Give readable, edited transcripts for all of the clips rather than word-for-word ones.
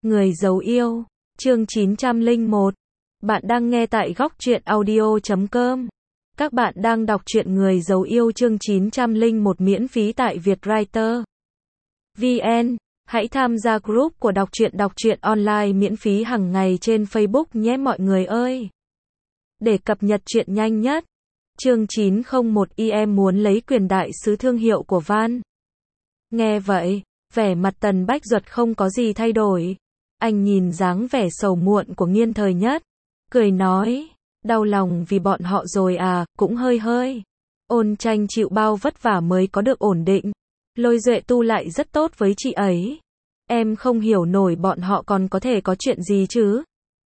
Người giấu yêu, chương 901. Bạn đang nghe tại góc truyện audio.com. Các bạn đang đọc truyện Người giấu yêu chương 901 miễn phí tại Vietwriter VN. Hãy tham gia group của đọc truyện online miễn phí hàng ngày trên Facebook nhé mọi người ơi. Để cập nhật truyện nhanh nhất. Chương 901 em muốn lấy quyền đại sứ thương hiệu của Van. Nghe vậy, vẻ mặt Tần Bách Duật không có gì thay đổi. Anh nhìn dáng vẻ sầu muộn của Nghiên Thời Nhất, cười nói, đau lòng vì bọn họ rồi à, cũng hơi hơi. Ôn Tranh chịu bao vất vả mới có được ổn định. Lôi Duệ Tu lại rất tốt với chị ấy. Em không hiểu nổi bọn họ còn có thể có chuyện gì chứ.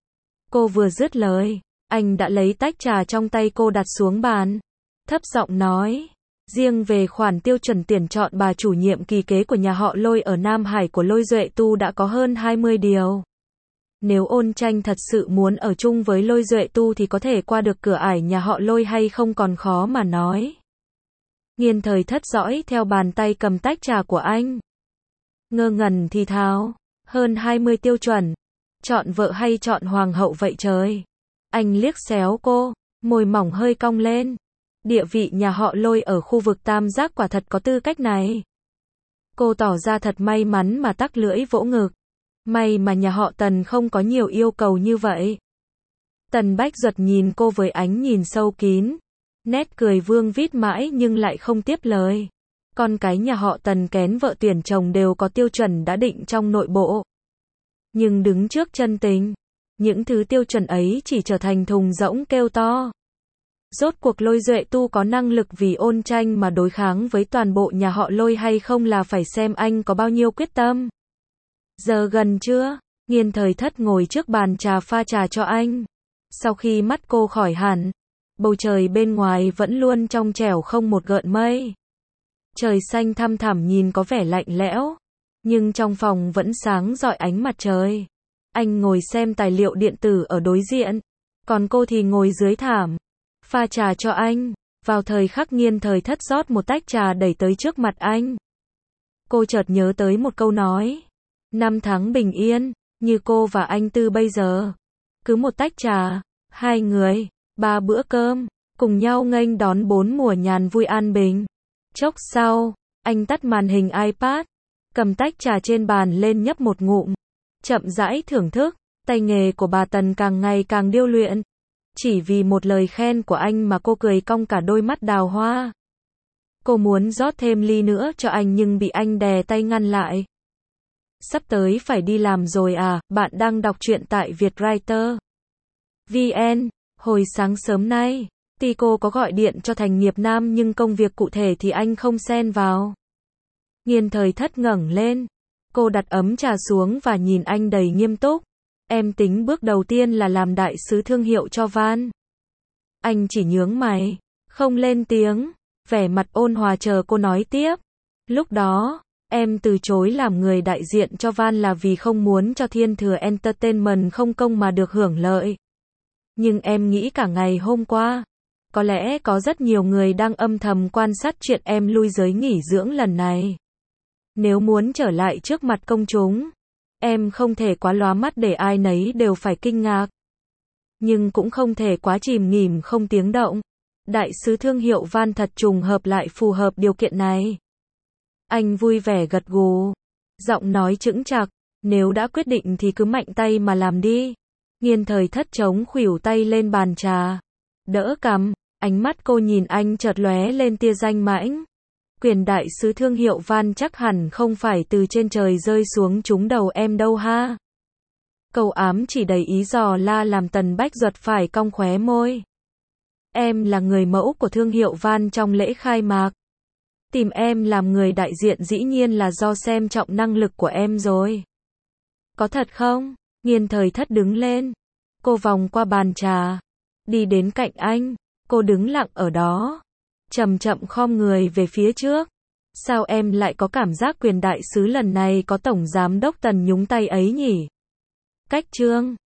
Cô vừa dứt lời, anh đã lấy tách trà trong tay cô đặt xuống bàn. Thấp giọng nói, riêng về khoản tiêu chuẩn tuyển chọn bà chủ nhiệm kỳ kế của nhà họ Lôi ở Nam Hải của Lôi Duệ Tu đã có hơn 20 điều. Nếu Ôn Tranh thật sự muốn ở chung với Lôi Duệ Tu thì có thể qua được cửa ải nhà họ Lôi hay không còn khó mà nói. Nghiên Thời Thất dõi theo bàn tay cầm tách trà của anh. Ngơ ngẩn thì thào, hơn 20 tiêu chuẩn. Chọn vợ hay chọn hoàng hậu vậy trời? Anh liếc xéo cô, môi mỏng hơi cong lên. Địa vị nhà họ Lôi ở khu vực Tam Giác quả thật có tư cách này. Cô tỏ ra thật may mắn mà tắc lưỡi vỗ ngực. May mà nhà họ Tần không có nhiều yêu cầu như vậy. Tần Bách Duật nhìn cô với ánh nhìn sâu kín. Nét cười vương vít mãi nhưng lại không tiếp lời. Con cái nhà họ Tần kén vợ tuyển chồng đều có tiêu chuẩn đã định trong nội bộ. Nhưng đứng trước chân tình, những thứ tiêu chuẩn ấy chỉ trở thành thùng rỗng kêu to. Rốt cuộc Lôi Duệ Tu có năng lực vì Ôn Tranh mà đối kháng với toàn bộ nhà họ Lôi hay không là phải xem anh có bao nhiêu quyết tâm. Giờ gần chưa? Nghiên Thời Thất ngồi trước bàn trà pha trà cho anh. Sau khi mắt cô khỏi hẳn, bầu trời bên ngoài vẫn luôn trong trẻo không một gợn mây. Trời xanh thăm thẳm nhìn có vẻ lạnh lẽo, nhưng trong phòng vẫn sáng rọi ánh mặt trời. Anh ngồi xem tài liệu điện tử ở đối diện, còn cô thì ngồi dưới thảm, pha trà cho anh. Vào thời khắc Nghiên Thời Thất rót một tách trà đẩy tới trước mặt anh. Cô chợt nhớ tới một câu nói. 5 tháng bình yên, như cô và anh Tư bây giờ. Cứ một tách trà, 2 người, 3 bữa cơm, cùng nhau nghênh đón 4 mùa nhàn vui an bình. Chốc sau, anh tắt màn hình iPad, cầm tách trà trên bàn lên nhấp một ngụm. Chậm rãi thưởng thức, tay nghề của bà Tần càng ngày càng điêu luyện. Chỉ vì một lời khen của anh mà cô cười cong cả đôi mắt đào hoa. Cô muốn rót thêm ly nữa cho anh nhưng bị anh đè tay ngăn lại. Sắp tới phải đi làm rồi à, bạn đang đọc truyện tại Vietwriter VN. Hồi sáng sớm nay, Tico có gọi điện cho Thành Nghiệp Nam nhưng công việc cụ thể thì anh không xen vào. Nghiên Thời Thất ngẩng lên. Cô đặt ấm trà xuống và nhìn anh đầy nghiêm túc. Em tính bước đầu tiên là làm đại sứ thương hiệu cho Van. Anh chỉ nhướng mày, không lên tiếng, vẻ mặt ôn hòa chờ cô nói tiếp. Lúc đó, em từ chối làm người đại diện cho Van là vì không muốn cho Thiên Thừa Entertainment không công mà được hưởng lợi. Nhưng em nghĩ cả ngày hôm qua, có lẽ có rất nhiều người đang âm thầm quan sát chuyện em lui giới nghỉ dưỡng lần này. Nếu muốn trở lại trước mặt công chúng, em không thể quá lóa mắt để ai nấy đều phải kinh ngạc. Nhưng cũng không thể quá chìm nghỉm không tiếng động. Đại sứ thương hiệu Van thật trùng hợp lại phù hợp điều kiện này. Anh vui vẻ gật gù, giọng nói chững chạc, nếu đã quyết định thì cứ mạnh tay mà làm đi. Nghiên Thời Thất chống khuỷu tay lên bàn trà, đỡ cằm, ánh mắt cô nhìn anh chợt lóe lên tia danh mãnh. Quyền đại sứ thương hiệu Van chắc hẳn không phải từ trên trời rơi xuống trúng đầu em đâu ha. Câu ám chỉ đầy ý dò la làm Tần Bách Duật phải cong khóe môi. Em là người mẫu của thương hiệu Van trong lễ khai mạc. Tìm em làm người đại diện dĩ nhiên là do xem trọng năng lực của em rồi. Có thật không? Nghiên Thời Thất đứng lên. Cô vòng qua bàn trà, đi đến cạnh anh. Cô đứng lặng ở đó, chậm chậm khom người về phía trước. Sao em lại có cảm giác quyền đại sứ lần này có tổng giám đốc Tần nhúng tay ấy nhỉ? Cách chương